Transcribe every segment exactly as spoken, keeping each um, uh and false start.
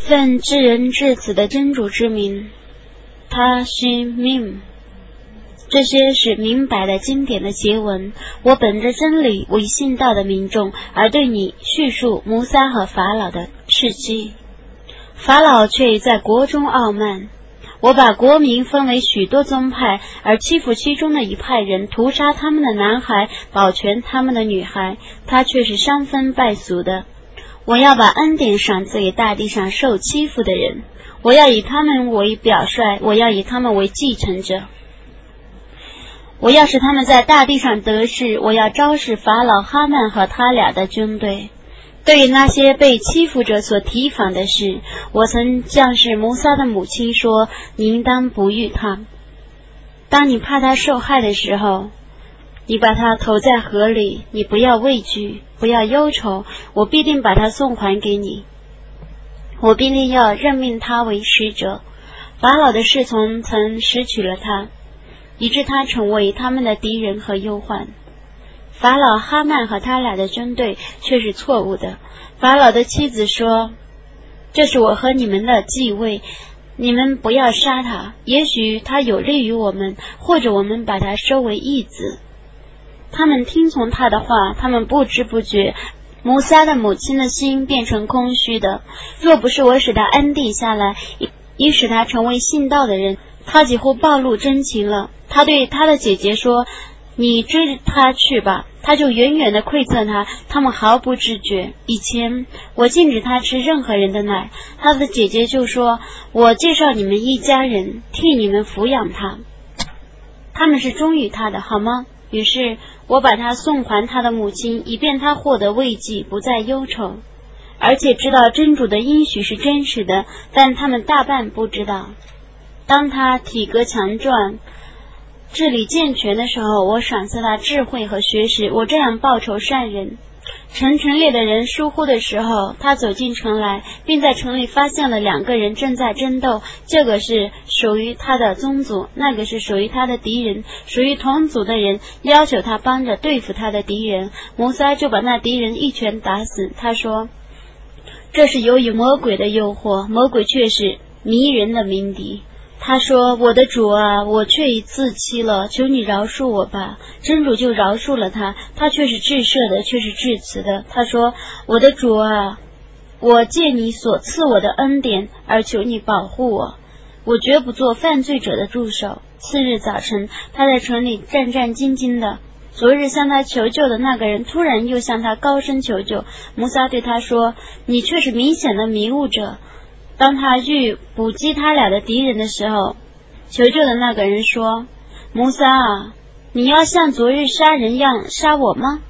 奉至仁至慈的真主之名，他须命。这些是明白的经典的结文。我本着真理为信道的民众而对你叙述摩萨和法老的事迹。法老却在国中傲慢，我把国民分为许多宗派，而欺负其中的一派人，屠杀他们的男孩，保全他们的女孩，他却是伤风败俗的。我要把恩典赏赐给大地上受欺负的人，我要以他们为表率，我要以他们为继承者，我要使他们在大地上得势，我要招示法老哈曼和他俩的军队。对于那些被欺负者所提防的事，我曾降示摩萨的母亲说，你应当不育他。当你怕他受害的时候，你把他投在河里，你不要畏惧，不要忧愁，我必定把他送还给你，我必定要任命他为使者。法老的侍从曾拾取了他，以致他成为他们的敌人和忧患。法老哈曼和他俩的军队却是错误的。法老的妻子说，这是我和你们的继位，你们不要杀他，也许他有利于我们，或者我们把他收为义子。他们听从他的话，他们不知不觉，摩萨的母亲的心变成空虚的。若不是我使他安定下来，以使他成为信道的人，他几乎暴露真情了。他对他的姐姐说，你追他去吧，他就远远地窥测他，他们毫不知觉。以前我禁止他吃任何人的奶，他的姐姐就说，我介绍你们一家人，替你们抚养他，他们是忠于他的，好吗？于是我把他送还他的母亲，以便他获得慰藉，不再忧愁，而且知道真主的应许是真实的，但他们大半不知道。当他体格强壮，治理健全的时候，我赏赐他智慧和学识，我这样报酬善人。城城里的人疏忽的时候，他走进城来，并在城里发现了两个人正在争斗，这个是属于他的宗族，那个是属于他的敌人。属于同族的人要求他帮着对付他的敌人，摩萨就把那敌人一拳打死。他说，这是由于魔鬼的诱惑，魔鬼却是迷人的鸣笛。他说，我的主啊，我却已自欺了，求你饶恕我吧。真主就饶恕了他，他却是至赦的，却是至慈的。他说，我的主啊，我借你所赐我的恩典而求你保护我，我绝不做犯罪者的助手。次日早晨，他在城里战战兢兢的，昨日向他求救的那个人突然又向他高声求救。摩萨对他说，你却是明显的迷雾者。当他欲捕击他俩的敌人的时候，求救的那个人说，摩萨啊，你要像昨日杀人一样杀我吗？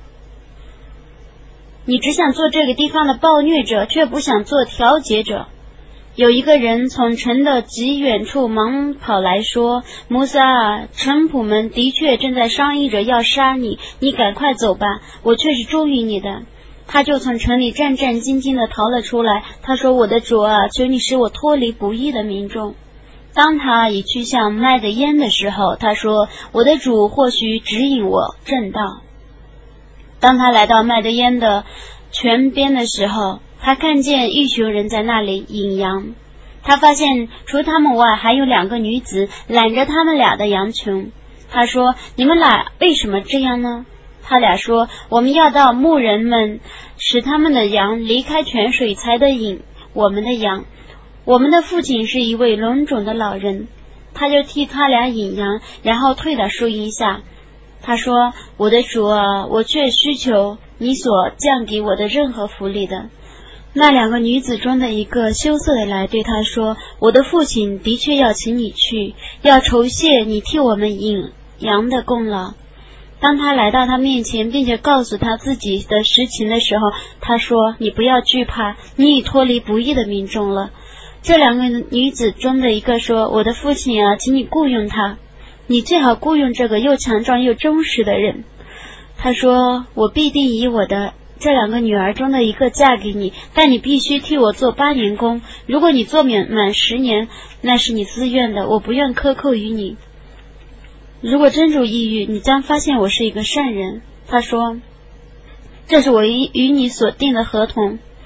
你只想做这个地方的暴虐者，却不想做调解者。有一个人从城的极远处忙跑来说，摩萨啊，臣仆们的确正在商议着要杀你，你赶快走吧，我却是忠于你的。他就从城里战战兢兢地逃了出来。他说，我的主啊，求你使我脱离不义的民众。当他已去向麦的烟的时候，他说，我的主或许指引我正道。当他来到麦的烟的泉边的时候，他看见一群人在那里饮羊。他发现除他们外还有两个女子揽着他们俩的羊群。他说，你们俩为什么这样呢？他俩说，我们要到牧人们使他们的羊离开泉水，才得饮我们的羊。我们的父亲是一位聋种的老人。他就替他俩饮羊，然后退到树荫下。他说，我的主啊，我却需求你所降给我的任何福利的。那两个女子中的一个羞涩的来对他说，我的父亲的确要请你去，要酬谢你替我们饮羊的功劳。当他来到他面前，并且告诉他自己的实情的时候，他说，你不要惧怕，你已脱离不义的民众了。这两个女子中的一个说，我的父亲啊，请你雇佣他，你最好雇佣这个又强壮又忠实的人。他说，我必定以我的这两个女儿中的一个嫁给你，但你必须替我做八年工，如果你做满满十年，那是你自愿的，我不愿克扣于你。如果真主抑郁，你将发现我是一个善人。他说，这是我与你所定的合同，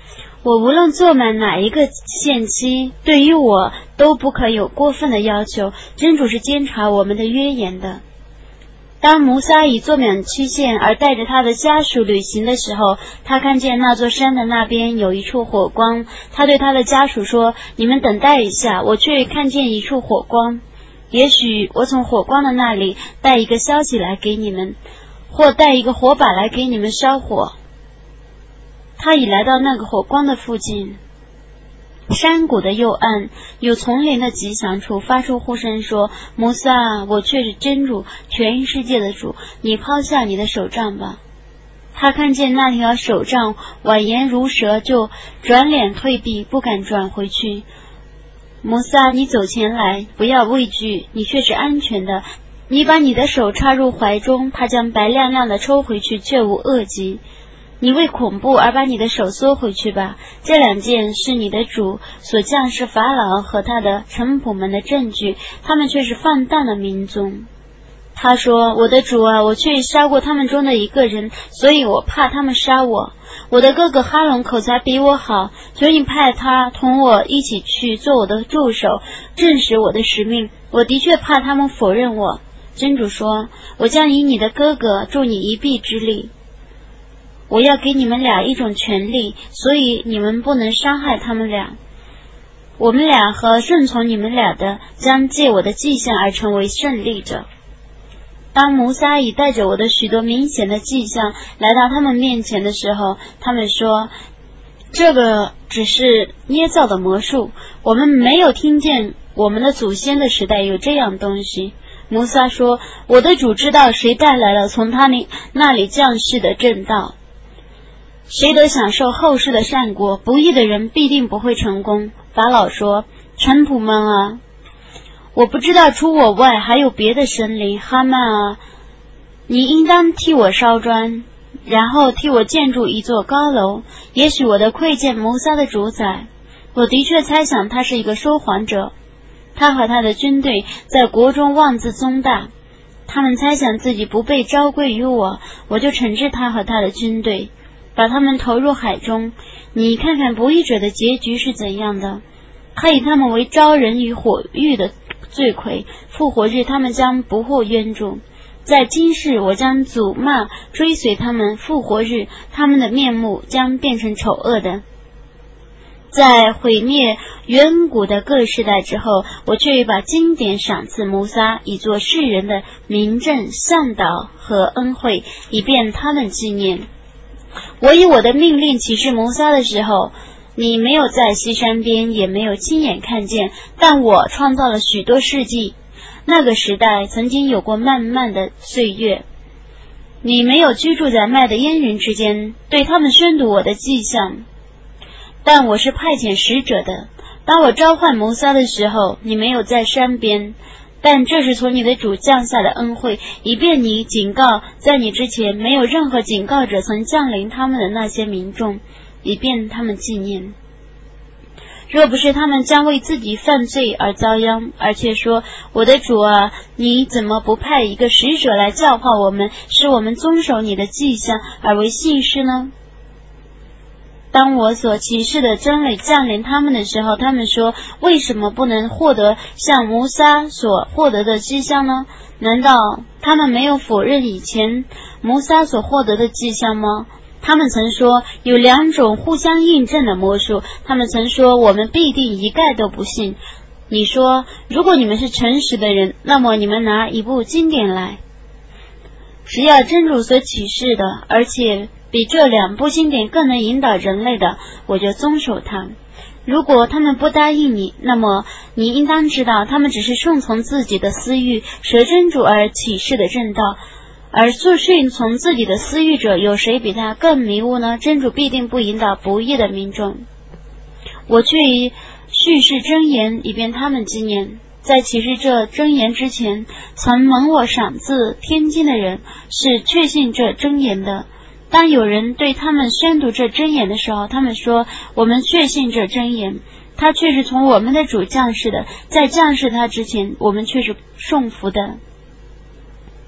我无论做满哪一个限期，对于我都不可有过分的要求，真主是监察我们的约言的。当摩萨已做满期限而带着他的家属旅行的时候，他看见那座山的那边有一处火光，他对他的家属说，你们等待一下，我去看见一处火光，也许我从火光的那里带一个消息来给你们，或带一个火把来给你们烧火。他已来到那个火光的附近，山谷的右岸有丛林的吉祥处，发出呼声说，摩萨，我却是真主，全世界的主，你抛下你的手杖吧。他看见那条手杖蜿蜒如蛇，就转脸退避，不敢转回去。摩萨，你走前来，不要畏惧，你却是安全的。你把你的手插入怀中，他将白亮亮的抽回去，却无恶疾。你为恐怖而把你的手缩回去吧，这两件是你的主所降示法老和他的臣仆们的证据，他们却是放荡的民众。他说，我的主啊，我却杀过他们中的一个人，所以我怕他们杀我。我的哥哥哈隆口才比我好，求你派他同我一起去做我的助手，证实我的使命。我的确怕他们否认我。真主说，我将以你的哥哥助你一臂之力，我要给你们俩一种权利，所以你们不能伤害他们俩。我们俩和顺从你们俩的将借我的迹象而成为胜利者。当摩萨已带着我的许多明显的迹象来到他们面前的时候，他们说，这个只是捏造的魔术，我们没有听见我们的祖先的时代有这样东西。摩萨说，我的主知道谁带来了从他那里降世的正道，谁得享受后世的善果，不义的人必定不会成功。法老说，臣仆们啊，我不知道除我外还有别的神灵。哈曼啊，你应当替我烧砖，然后替我建筑一座高楼。也许我的窥见摩萨的主宰，我的确猜想他是一个说谎者。他和他的军队在国中妄自宗大，他们猜想自己不被招归于我，我就惩治他和他的军队，把他们投入海中。你看看不义者的结局是怎样的，他以他们为招人于火狱的罪魁，复活日他们将不获冤助。在今世我将诅骂追随他们，复活日他们的面目将变成丑恶的。在毁灭远古的各世代之后，我却把经典赏赐摩萨，以作世人的明证向导和恩惠，以便他们纪念。我以我的命令启示摩萨的时候，你没有在西山边，也没有亲眼看见，但我创造了许多世纪。那个时代曾经有过漫漫的岁月，你没有居住在麦的烟云之间，对他们宣读我的迹象。但我是派遣使者的，当我召唤摩萨的时候，你没有在山边，但这是从你的主降下的恩惠，以便你警告在你之前没有任何警告者曾降临他们的那些民众，以便他们纪念。若不是他们将为自己犯罪而遭殃，而且说，我的主啊，你怎么不派一个使者来教化我们，使我们遵守你的迹象而为信士呢？当我所启示的真理降临他们的时候，他们说，为什么不能获得像摩萨所获得的迹象呢？难道他们没有否认以前摩萨所获得的迹象吗？他们曾说有两种互相印证的魔术，他们曾说我们必定一概都不信。你说，如果你们是诚实的人，那么你们拿一部经典来，只要真主所启示的，而且比这两部经典更能引导人类的，我就遵守它。如果他们不答应你，那么你应当知道，他们只是顺从自己的私欲，舍真主而启示的正道。而顺从自己的私欲者，有谁比他更迷雾呢？真主必定不引导不义的民众。我却以叙事真言，以便他们纪念。在启示这真言之前，曾蒙我赏赐天经的人是确信这真言的。当有人对他们宣读这真言的时候，他们说，我们确信这真言，他却是从我们的主降世的，在降世他之前，我们却是顺服的。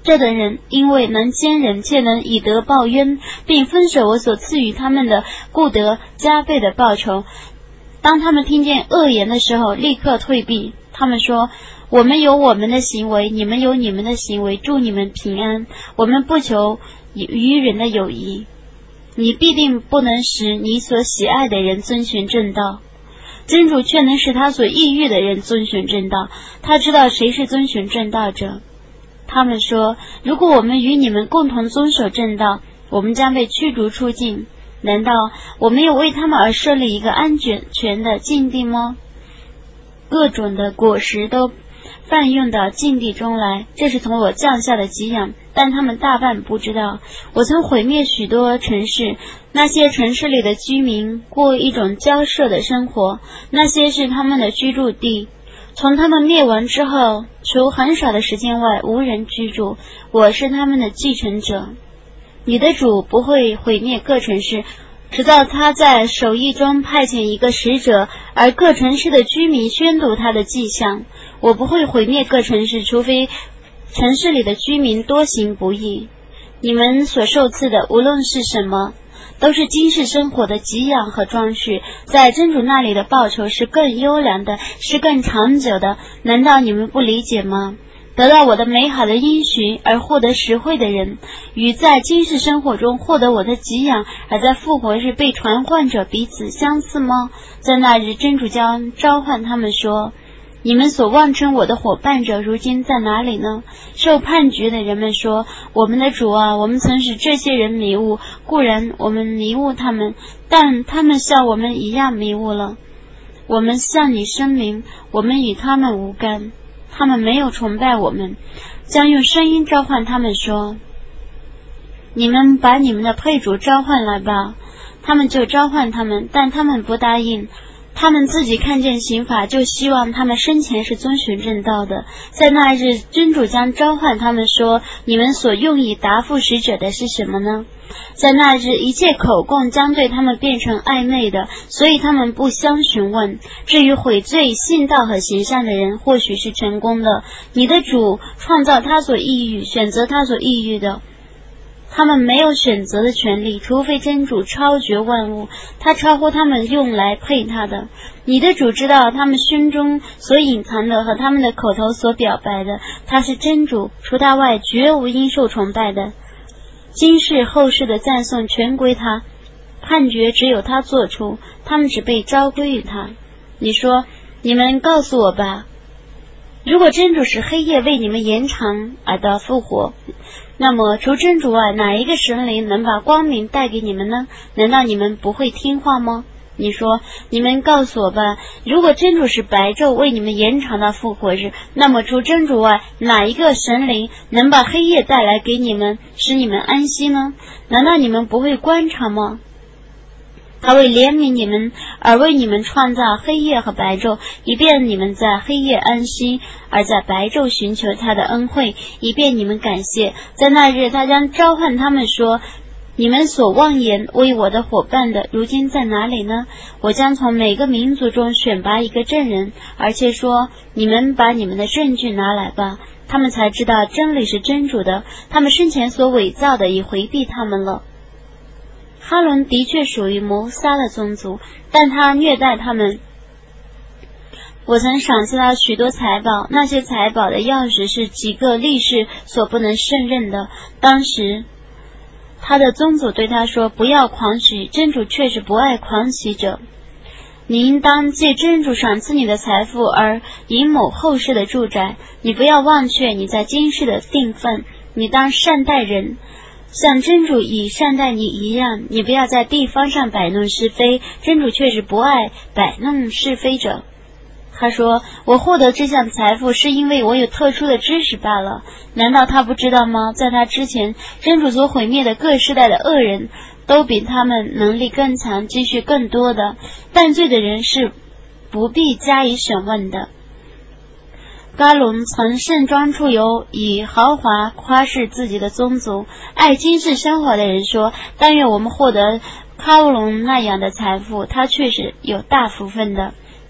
这等人因为能坚忍，且能以德报冤，并分舍我所赐予他们的，故得加倍的报酬。当他们听见恶言的时候，立刻退避。他们说，我们有我们的行为，你们有你们的行为，祝你们平安。我们不求与人的友谊，你必定不能使你所喜爱的人遵循正道，真主却能使他所抑郁的人遵循正道。他知道谁是遵循正道者。他们说，如果我们与你们共同遵守正道，我们将被驱逐出境。难道我没有为他们而设立一个安全的境地吗？各种的果实都泛用到境地中来，这是从我降下的给养，但他们大半不知道。我曾毁灭许多城市，那些城市里的居民过一种交涉的生活，那些是他们的居住地。从他们灭亡之后，除很少的时间外，无人居住。我是他们的继承者。你的主不会毁灭各城市，直到他在手艺中派遣一个使者，而各城市的居民宣读他的迹象。我不会毁灭各城市，除非城市里的居民多行不义。你们所受赐的无论是什么，都是今世生活的给养和装饰，在真主那里的报酬是更优良的，是更长久的。难道你们不理解吗？得到我的美好的应许而获得实惠的人，与在今世生活中获得我的给养而在复活日被传唤者彼此相似吗？在那日，真主将召唤他们说，你们所妄称我的伙伴者如今在哪里呢？受判决的人们说，我们的主啊，我们曾使这些人迷雾，固然我们迷雾他们，但他们像我们一样迷雾了。我们向你声明，我们与他们无干，他们没有崇拜我们，将用声音召唤他们说，你们把你们的配主召唤来吧。他们就召唤他们，但他们不答应。他们自己看见刑法，就希望他们生前是遵循正道的。在那日，真主将召唤他们说，你们所用以答复使者的是什么呢？在那日，一切口供将对他们变成暧昧的，所以他们不相询问。至于悔罪、信道和行善的人，或许是成功的。你的主创造他所抑郁，选择他所抑郁的。他们没有选择的权利，除非真主超绝万物，他超乎他们用来配他的。你的主知道他们心中所隐藏的和他们的口头所表白的，他是真主，除他外绝无应受崇拜的。今世后世的赞颂全归他，判决只有他做出，他们只被召归于他。你说，你们告诉我吧，如果真主使黑夜为你们延长而到复活，那么除真主外，哪一个神灵能把光明带给你们呢？难道你们不会听话吗？你说，你们告诉我吧，如果真主使白昼为你们延长到复活日，那么除真主外，哪一个神灵能把黑夜带来给你们，使你们安息呢？难道你们不会观察吗？他为怜悯你们而为你们创造黑夜和白昼，以便你们在黑夜安息，而在白昼寻求他的恩惠，以便你们感谢。在那日，他将召唤他们说，你们所妄言为我的伙伴的，如今在哪里呢？我将从每个民族中选拔一个证人，而且说，你们把你们的证据拿来吧。他们才知道真理是真主的，他们生前所伪造的已回避他们了。哈伦的确属于谋杀的宗族，但他虐待他们。我曾赏赐他许多财宝，那些财宝的钥匙是几个力士所不能胜任的。当时他的宗族对他说，不要狂喜，真主确实不爱狂喜者。你应当借真主赏赐你的财富而以某后世的住宅，你不要忘却你在今世的定分，你当善待人，像真主以善待你一样。你不要在地方上摆弄是非，真主确实不爱摆弄是非者。他说，我获得这项财富是因为我有特殊的知识罢了。难道他不知道吗？在他之前，真主所毁灭的各世代的恶人都比他们能力更强，积蓄更多的。犯罪的人是不必加以审问的。嘎隆曾盛装出游，以豪华夸示自己的宗族。爱今世生活的人说，但愿我们获得卡乌隆那样的财富，他确实有大福分的。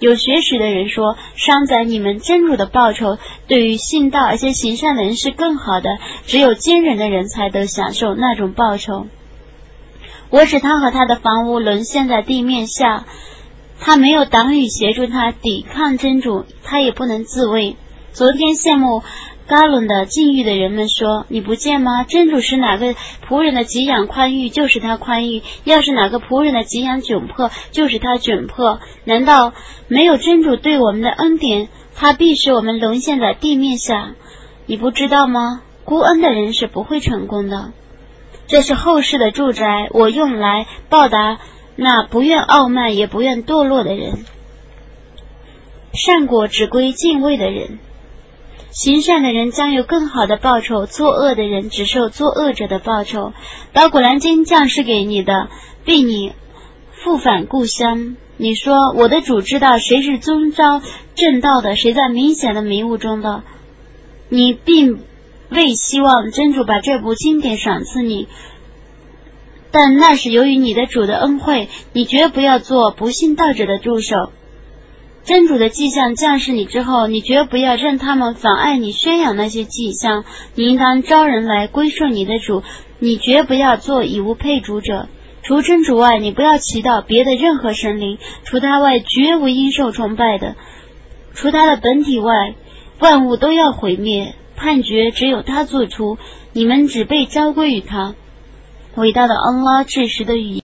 有学识的人说，伤在你们真主的报酬对于信道而且行善的人是更好的，只有坚忍的人才得享受那种报酬。我使他和他的房屋沦陷在地面下，他没有党羽协助他抵抗真主，他也不能自卫。昨天羡慕嘎伦的境遇的人们说，你不见吗？真主使哪个仆人的给养宽裕，就使他宽裕；要是哪个仆人的给养窘迫，就使他窘迫。难道没有真主对我们的恩典，他必使我们沦陷在地面下？你不知道吗？孤恩的人是不会成功的。这是后世的住宅，我用来报答那不愿傲慢也不愿堕落的人。善果只归敬畏的人，行善的人将有更好的报酬，作恶的人只受作恶者的报酬。把古兰经降世给你的，逼你复返故乡。你说，我的主知道谁是遵照正道的，谁在明显的迷雾中的。你并未希望真主把这部经典赏赐你，但那是由于你的主的恩惠，你绝不要做不信道者的助手。真主的迹象降世你之后，你绝不要让他们妨碍你宣扬那些迹象，你应当招人来归顺你的主，你绝不要做以无配主者。除真主外，你不要祈祷别的任何神灵，除他外绝无应受崇拜的。除他的本体外，万物都要毁灭，判决只有他做出，你们只被召归于他。伟大的安拉至实的语言。